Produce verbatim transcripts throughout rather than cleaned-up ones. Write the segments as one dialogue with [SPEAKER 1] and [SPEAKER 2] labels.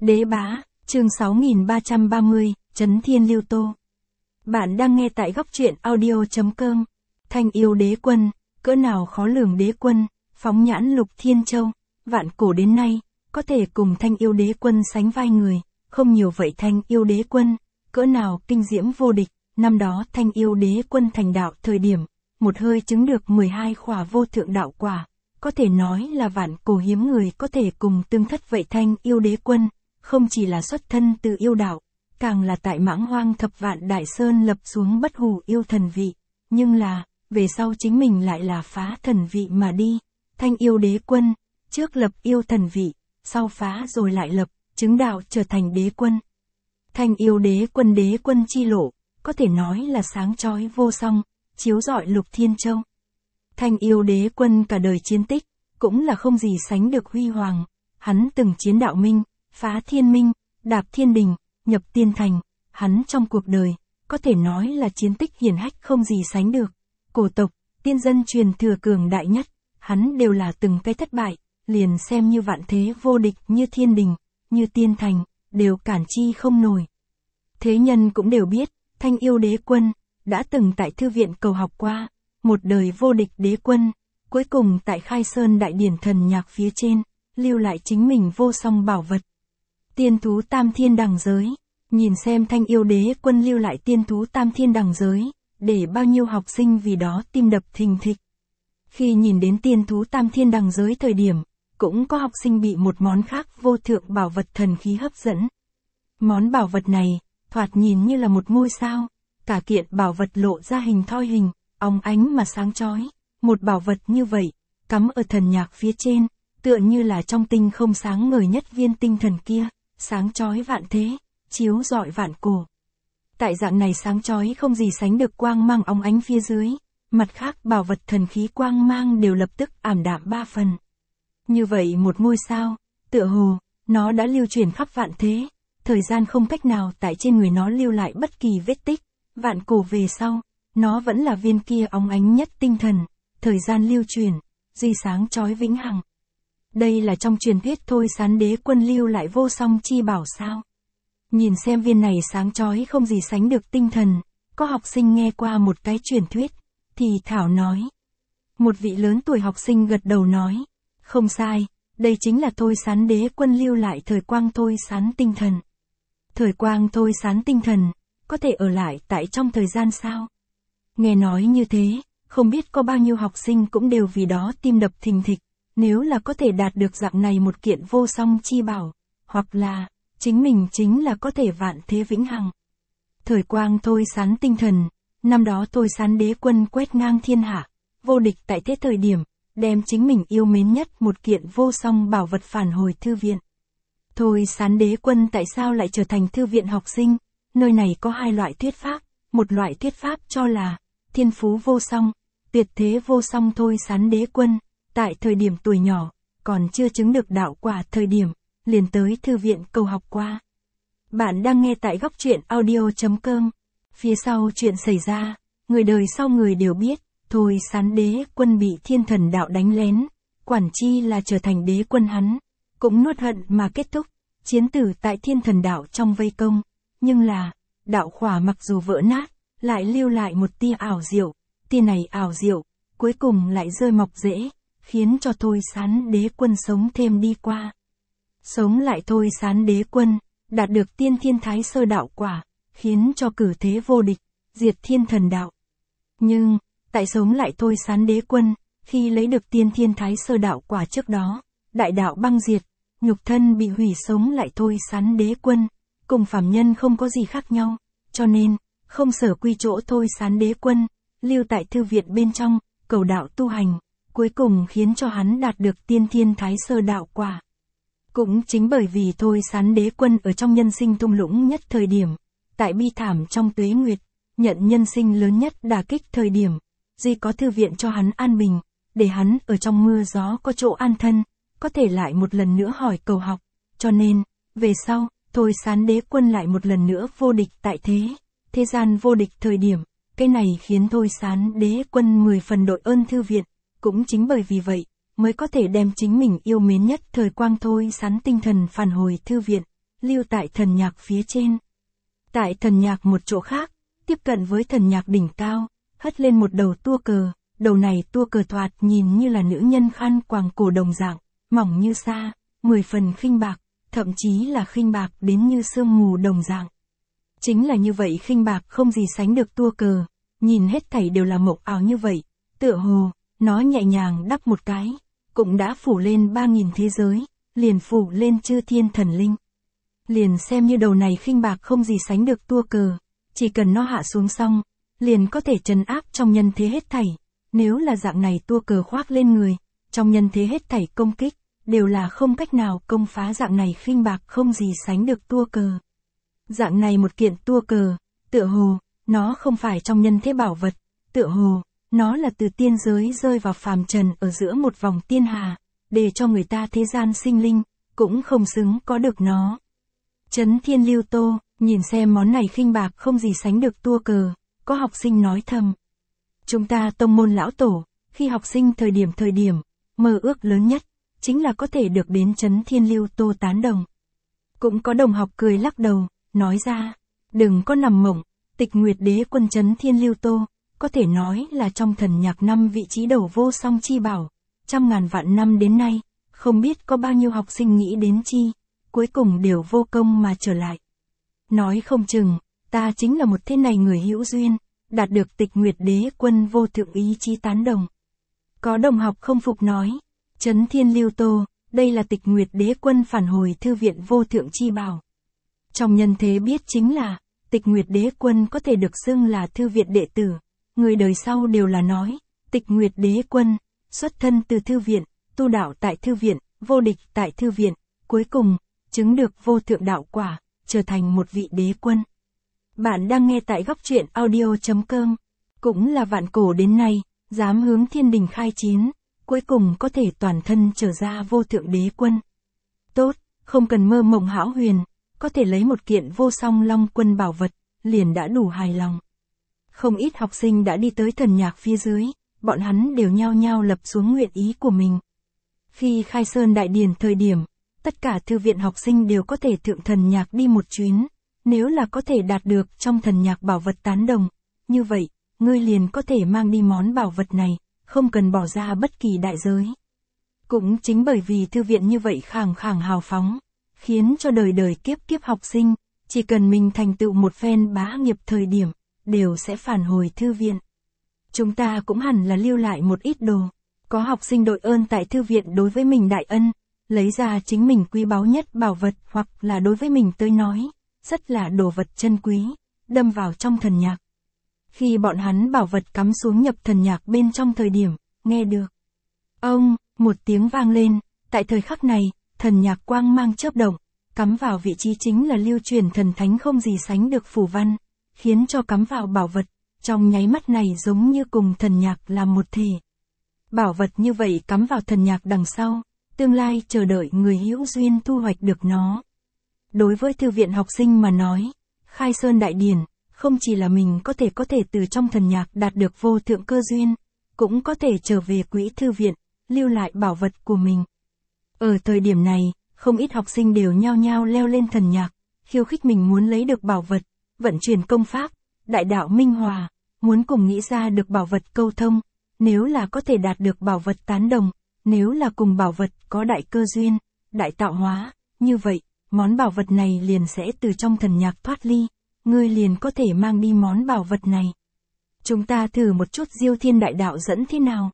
[SPEAKER 1] Đế bá, chương sáu nghìn ba trăm ba mươi, Trấn Thiên Lưu Tô. Bạn đang nghe tại góc truyện audio chấm com. Thanh yêu đế quân, cỡ nào khó lường đế quân, phóng nhãn Lục Thiên Châu, vạn cổ đến nay, có thể cùng thanh yêu đế quân sánh vai người, không nhiều vậy. Thanh yêu đế quân, cỡ nào kinh diễm vô địch, năm đó thanh yêu đế quân thành đạo thời điểm, một hơi chứng được mười hai khỏa vô thượng đạo quả, có thể nói là vạn cổ hiếm người có thể cùng tương thất vậy. Thanh yêu đế quân, không chỉ là xuất thân từ yêu đạo, càng là tại mãng hoang thập vạn đại sơn lập xuống bất hủ yêu thần vị, nhưng là, về sau chính mình lại là phá thần vị mà đi. Thanh yêu đế quân, trước lập yêu thần vị, sau phá rồi lại lập, chứng đạo trở thành đế quân. Thanh yêu đế quân đế quân chi lộ, có thể nói là sáng chói vô song, chiếu rọi Lục Thiên Châu. Thanh yêu đế quân cả đời chiến tích, cũng là không gì sánh được huy hoàng, hắn từng chiến đạo minh, phá thiên minh, đạp thiên đình, nhập tiên thành, hắn trong cuộc đời, có thể nói là chiến tích hiển hách không gì sánh được. Cổ tộc, tiên dân truyền thừa cường đại nhất, hắn đều là từng cái thất bại, liền xem như vạn thế vô địch như thiên đình, như tiên thành, đều cản chi không nổi. Thế nhân cũng đều biết, thanh yêu đế quân, đã từng tại thư viện cầu học qua, một đời vô địch đế quân, cuối cùng tại Khai Sơn đại điển thần nhạc phía trên, lưu lại chính mình vô song bảo vật. Tiên thú tam thiên đằng giới, nhìn xem thanh yêu đế quân lưu lại tiên thú tam thiên đằng giới, để bao nhiêu học sinh vì đó tim đập thình thịch. Khi nhìn đến tiên thú tam thiên đằng giới thời điểm, cũng có học sinh bị một món khác vô thượng bảo vật thần khí hấp dẫn. Món bảo vật này, thoạt nhìn như là một ngôi sao, cả kiện bảo vật lộ ra hình thoi hình, óng ánh mà sáng chói. Một bảo vật như vậy, cắm ở thần nhạc phía trên, tựa như là trong tinh không sáng ngời nhất viên tinh thần kia, sáng chói vạn thế, chiếu rọi vạn cổ. Tại dạng này sáng chói không gì sánh được quang mang óng ánh phía dưới, mặt khác bảo vật thần khí quang mang đều lập tức ảm đạm ba phần. Như vậy một ngôi sao, tựa hồ, nó đã lưu truyền khắp vạn thế, thời gian không cách nào tại trên người nó lưu lại bất kỳ vết tích, vạn cổ về sau, nó vẫn là viên kia óng ánh nhất tinh thần, thời gian lưu truyền, duy sáng chói vĩnh hằng. Đây là trong truyền thuyết Thôi Sán đế quân lưu lại vô song chi bảo sao. Nhìn xem viên này sáng chói không gì sánh được tinh thần, có học sinh nghe qua một cái truyền thuyết, thì thảo nói. Một vị lớn tuổi học sinh gật đầu nói, không sai, đây chính là Thôi Sán đế quân lưu lại thời quang Thôi Sán tinh thần. Thời quang Thôi Sán tinh thần, có thể ở lại tại trong thời gian sao? Nghe nói như thế, không biết có bao nhiêu học sinh cũng đều vì đó tim đập thình thịch, nếu là có thể đạt được dạng này một kiện vô song chi bảo, hoặc là, chính mình chính là có thể vạn thế vĩnh hằng. Thời quang Thôi Sán tinh thần, năm đó Thôi Sán đế quân quét ngang thiên hạ, vô địch tại thế thời điểm, đem chính mình yêu mến nhất một kiện vô song bảo vật phản hồi thư viện. Thôi Sán đế quân tại sao lại trở thành thư viện học sinh? Nơi này có hai loại thuyết pháp, một loại thuyết pháp cho là, thiên phú vô song, tuyệt thế vô song Thôi Sán đế quân, tại thời điểm tuổi nhỏ, còn chưa chứng được đạo quả thời điểm, liền tới thư viện cầu học qua. Bạn đang nghe tại góc truyện audio chấm com. Phía sau chuyện xảy ra, người đời sau người đều biết, Thôi Sán đế quân bị thiên thần đạo đánh lén, quản chi là trở thành đế quân hắn, cũng nuốt hận mà kết thúc, chiến tử tại thiên thần đạo trong vây công, nhưng là, đạo khỏa mặc dù vỡ nát, lại lưu lại một tia ảo diệu, tia này ảo diệu, cuối cùng lại rơi mọc rễ, khiến cho Thôi Sán đế quân sống thêm đi qua. Sống lại Thôi Sán đế quân, đạt được tiên thiên thái sơ đạo quả, khiến cho cử thế vô địch, diệt thiên thần đạo. Nhưng, tại sống lại Thôi Sán đế quân, khi lấy được tiên thiên thái sơ đạo quả trước đó, đại đạo băng diệt, nhục thân bị hủy. Sống lại Thôi Sán đế quân, cùng phàm nhân không có gì khác nhau, cho nên, không sở quy chỗ Thôi Sán đế quân, lưu tại thư viện bên trong, cầu đạo tu hành, cuối cùng khiến cho hắn đạt được tiên thiên thái sơ đạo quả. Cũng chính bởi vì Thôi Sán đế quân ở trong nhân sinh thung lũng nhất thời điểm, tại bi thảm trong tuế nguyệt, nhận nhân sinh lớn nhất đả kích thời điểm, duy có thư viện cho hắn an bình, để hắn ở trong mưa gió có chỗ an thân, có thể lại một lần nữa hỏi cầu học, cho nên, về sau, Thôi Sán đế quân lại một lần nữa vô địch tại thế, thế gian vô địch thời điểm, cái này khiến Thôi Sán đế quân mười phần đội ơn thư viện, cũng chính bởi vì vậy, mới có thể đem chính mình yêu mến nhất thời quang Thôi Sán tinh thần phản hồi thư viện, lưu tại thần nhạc phía trên. Tại thần nhạc một chỗ khác, tiếp cận với thần nhạc đỉnh cao, hất lên một đầu tua cờ, đầu này tua cờ thoạt nhìn như là nữ nhân khăn quàng cổ đồng dạng, mỏng như sa, mười phần khinh bạc, thậm chí là khinh bạc đến như sương mù đồng dạng. Chính là như vậy khinh bạc không gì sánh được tua cờ, nhìn hết thảy đều là mộng ảo như vậy, tựa hồ, nó nhẹ nhàng đắp một cái, cũng đã phủ lên ba nghìn thế giới, liền phủ lên chư thiên thần linh. Liền xem như đầu này khinh bạc không gì sánh được tua cờ, chỉ cần nó hạ xuống xong, liền có thể trấn áp trong nhân thế hết thảy, nếu là dạng này tua cờ khoác lên người, trong nhân thế hết thảy công kích, đều là không cách nào công phá dạng này khinh bạc không gì sánh được tua cờ. Dạng này một kiện tua cờ, tựa hồ, nó không phải trong nhân thế bảo vật, tựa hồ, nó là từ tiên giới rơi vào phàm trần ở giữa một vòng tiên hà, để cho người ta thế gian sinh linh, cũng không xứng có được nó. Chấn Thiên Lưu Tô, nhìn xem món này khinh bạc không gì sánh được tua cờ, có học sinh nói thầm. Chúng ta tông môn lão tổ, khi học sinh thời điểm thời điểm, mơ ước lớn nhất, chính là có thể được đến Chấn Thiên Lưu Tô tán đồng. Cũng có đồng học cười lắc đầu, nói ra, đừng có nằm mộng, Tịch Nguyệt Đế Quân Chấn Thiên Lưu Tô, có thể nói là trong thần nhạc năm vị trí đầu vô song chi bảo, trăm ngàn vạn năm đến nay, không biết có bao nhiêu học sinh nghĩ đến chi, cuối cùng đều vô công mà trở lại. Nói không chừng, ta chính là một thế này người hữu duyên, đạt được Tịch Nguyệt Đế Quân vô thượng ý chí tán đồng. Có đồng học không phục nói, Chấn Thiên Lưu Tô, đây là Tịch Nguyệt Đế Quân phản hồi thư viện vô thượng chi bảo. Trong nhân thế biết chính là, Tịch Nguyệt Đế Quân có thể được xưng là thư viện đệ tử, người đời sau đều là nói, Tịch Nguyệt Đế Quân, xuất thân từ thư viện, tu đạo tại thư viện, vô địch tại thư viện, cuối cùng, chứng được vô thượng đạo quả, trở thành một vị đế quân. Bạn đang nghe tại góc truyện audio chấm com, cũng là vạn cổ đến nay, dám hướng thiên đình khai chiến, cuối cùng có thể toàn thân trở ra vô thượng đế quân. Tốt, không cần mơ mộng hão huyền, có thể lấy một kiện vô song long quân bảo vật, liền đã đủ hài lòng. Không ít học sinh đã đi tới thần nhạc phía dưới, bọn hắn đều nhao nhao lập xuống nguyện ý của mình. Khi khai sơn đại điển thời điểm, tất cả thư viện học sinh đều có thể thượng thần nhạc đi một chuyến, nếu là có thể đạt được trong thần nhạc bảo vật tán đồng, như vậy, ngươi liền có thể mang đi món bảo vật này, không cần bỏ ra bất kỳ đại giới. Cũng chính bởi vì thư viện như vậy khàng khàng hào phóng, khiến cho đời đời kiếp kiếp học sinh, chỉ cần mình thành tựu một phen bá nghiệp thời điểm, đều sẽ phản hồi thư viện. Chúng ta cũng hẳn là lưu lại một ít đồ, có học sinh đội ơn tại thư viện đối với mình đại ân, lấy ra chính mình quý báu nhất bảo vật hoặc là đối với mình tới nói, rất là đồ vật chân quý, đâm vào trong thần nhạc. Khi bọn hắn bảo vật cắm xuống nhập thần nhạc bên trong thời điểm, nghe được. Ông, một tiếng vang lên, tại thời khắc này, thần nhạc quang mang chớp động, cắm vào vị trí chính là lưu truyền thần thánh không gì sánh được phù văn, khiến cho cắm vào bảo vật, trong nháy mắt này giống như cùng thần nhạc làm một thể. Bảo vật như vậy cắm vào thần nhạc đằng sau, tương lai chờ đợi người hữu duyên thu hoạch được nó. Đối với thư viện học sinh mà nói, khai sơn đại điển, không chỉ là mình có thể có thể từ trong thần nhạc đạt được vô thượng cơ duyên, cũng có thể trở về quỹ thư viện, lưu lại bảo vật của mình. Ở thời điểm này, không ít học sinh đều nhao nhao leo lên thần nhạc, khiêu khích mình muốn lấy được bảo vật, vận chuyển công pháp, đại đạo minh hòa, muốn cùng nghĩ ra được bảo vật câu thông, nếu là có thể đạt được bảo vật tán đồng, nếu là cùng bảo vật có đại cơ duyên, đại tạo hóa, như vậy, món bảo vật này liền sẽ từ trong thần nhạc thoát ly, ngươi liền có thể mang đi món bảo vật này. Chúng ta thử một chút Diêu Thiên đại đạo dẫn thế nào.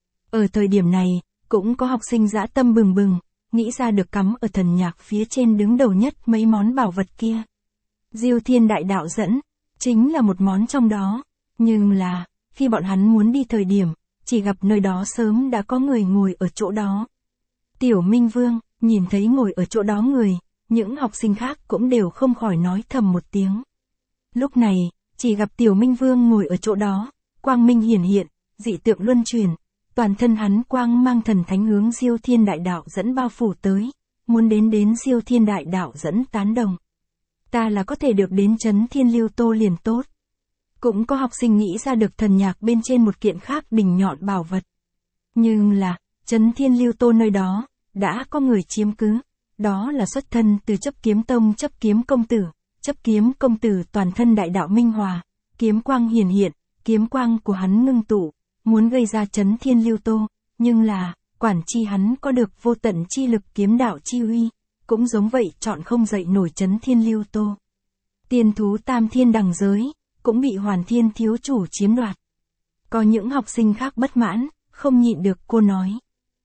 [SPEAKER 1] Ở thời điểm này, cũng có học sinh dã tâm bừng bừng, nghĩ ra được cắm ở thần nhạc phía trên đứng đầu nhất mấy món bảo vật kia. Diêu Thiên đại đạo dẫn, chính là một món trong đó, nhưng là, khi bọn hắn muốn đi thời điểm, chỉ gặp nơi đó sớm đã có người ngồi ở chỗ đó. Tiểu Minh Vương, nhìn thấy ngồi ở chỗ đó người, những học sinh khác cũng đều không khỏi nói thầm một tiếng. Lúc này, chỉ gặp Tiểu Minh Vương ngồi ở chỗ đó, quang minh hiển hiện, dị tượng luân chuyển, toàn thân hắn quang mang thần thánh hướng Diêu Thiên đại đạo dẫn bao phủ tới, muốn đến đến Diêu Thiên đại đạo dẫn tán đồng. Ta là có thể được đến Chấn Thiên Lưu Tô liền tốt. Cũng có học sinh nghĩ ra được thần nhạc bên trên một kiện khác đỉnh nhọn bảo vật. Nhưng là, Chấn Thiên Lưu Tô nơi đó, đã có người chiếm cứ, Đó là xuất thân từ chấp kiếm tông chấp kiếm công tử, chấp kiếm công tử toàn thân đại đạo minh hòa, kiếm quang hiển hiện, kiếm quang của hắn ngưng tụ, muốn gây ra chấn thiên lưu tô, nhưng là, quản chi hắn có được vô tận chi lực kiếm đạo chi uy, cũng giống vậy chọn không dậy nổi chấn thiên lưu tô. Tiên thú tam thiên đằng giới, cũng bị Hoàn Thiên thiếu chủ chiếm đoạt. Có những học sinh khác bất mãn, không nhịn được cô nói.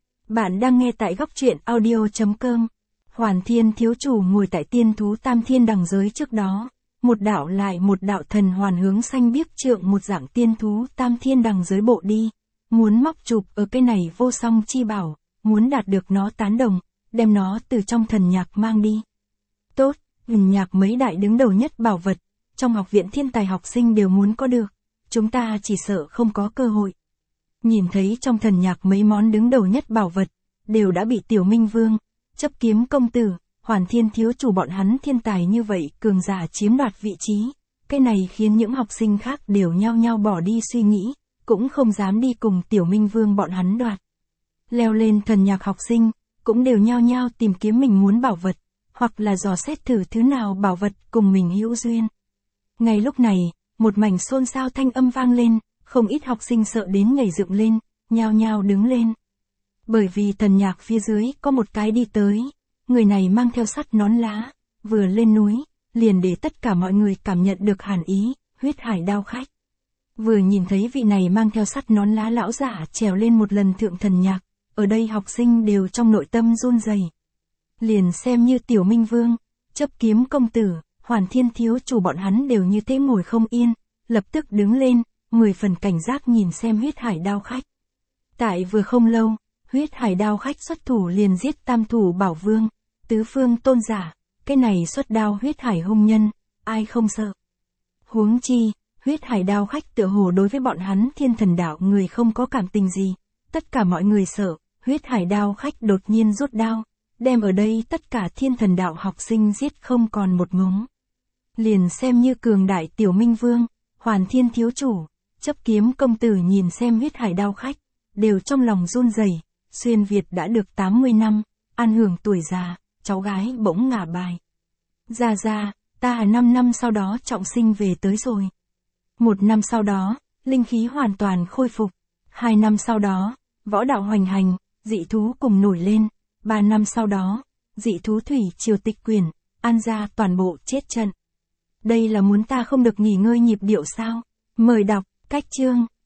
[SPEAKER 1] Bạn đang nghe tại góc truyện audio chấm com. Hoàn Thiên thiếu chủ ngồi tại tiên thú tam thiên đằng giới trước đó, một đạo lại một đạo thần hoàn hướng xanh biếc trượng một dạng tiên thú tam thiên đằng giới bộ đi, muốn móc chụp ở cái này vô song chi bảo, muốn đạt được nó tán đồng, đem nó từ trong thần nhạc mang đi. Tốt, thần nhạc mấy đại đứng đầu nhất bảo vật, trong học viện thiên tài học sinh đều muốn có được, chúng ta chỉ sợ không có cơ hội. Nhìn thấy trong thần nhạc mấy món đứng đầu nhất bảo vật, đều đã bị Tiểu Minh Vương, chấp kiếm công tử, Hoàn Thiên thiếu chủ bọn hắn thiên tài như vậy cường giả chiếm đoạt vị trí, cái này khiến những học sinh khác đều nhao nhao bỏ đi suy nghĩ, cũng không dám đi cùng Tiểu Minh Vương bọn hắn đoạt. Leo lên thần nhạc học sinh, cũng đều nhao nhao tìm kiếm mình muốn bảo vật, hoặc là dò xét thử thứ nào bảo vật cùng mình hữu duyên. Ngay lúc này, một mảnh xôn xao thanh âm vang lên, không ít học sinh sợ đến nhảy dựng lên, nhao nhao đứng lên. Bởi vì thần nhạc phía dưới có một cái đi tới, người này mang theo sắt nón lá, vừa lên núi, liền để tất cả mọi người cảm nhận được hàn ý, huyết hải đao khách. Vừa nhìn thấy vị này mang theo sắt nón lá lão giả trèo lên một lần thượng thần nhạc, ở đây học sinh đều trong nội tâm run rẩy. Liền xem như Tiểu Minh Vương, chấp kiếm công tử, Hoàn Thiên thiếu chủ bọn hắn đều như thế ngồi không yên, lập tức đứng lên, mười phần cảnh giác nhìn xem huyết hải đao khách. Tại vừa không lâu, huyết hải đao khách xuất thủ liền giết tam thủ bảo vương, tứ phương tôn giả, cái này xuất đao huyết hải hung nhân, ai không sợ. Huống chi, huyết hải đao khách tựa hồ đối với bọn hắn thiên thần đạo người không có cảm tình gì, tất cả mọi người sợ, huyết hải đao khách đột nhiên rút đao, đem ở đây tất cả thiên thần đạo học sinh giết không còn một ngống. Liền xem như cường đại Tiểu Minh Vương, Hoàn Thiên thiếu chủ, chấp kiếm công tử nhìn xem huyết hải đao khách, đều trong lòng run rẩy. Xuyên Việt đã được tám mươi năm, an hưởng tuổi già, cháu gái bỗng ngả bài. Ra ra, ta năm năm sau đó trọng sinh về tới rồi. Một năm sau đó, linh khí hoàn toàn khôi phục. Hai năm sau đó, võ đạo hoành hành, dị thú cùng nổi lên. Ba năm sau đó, dị thú thủy triều tịch quyển, An gia toàn bộ chết trận. Đây là muốn ta không được nghỉ ngơi nhịp điệu sao? Mời đọc, cách chương.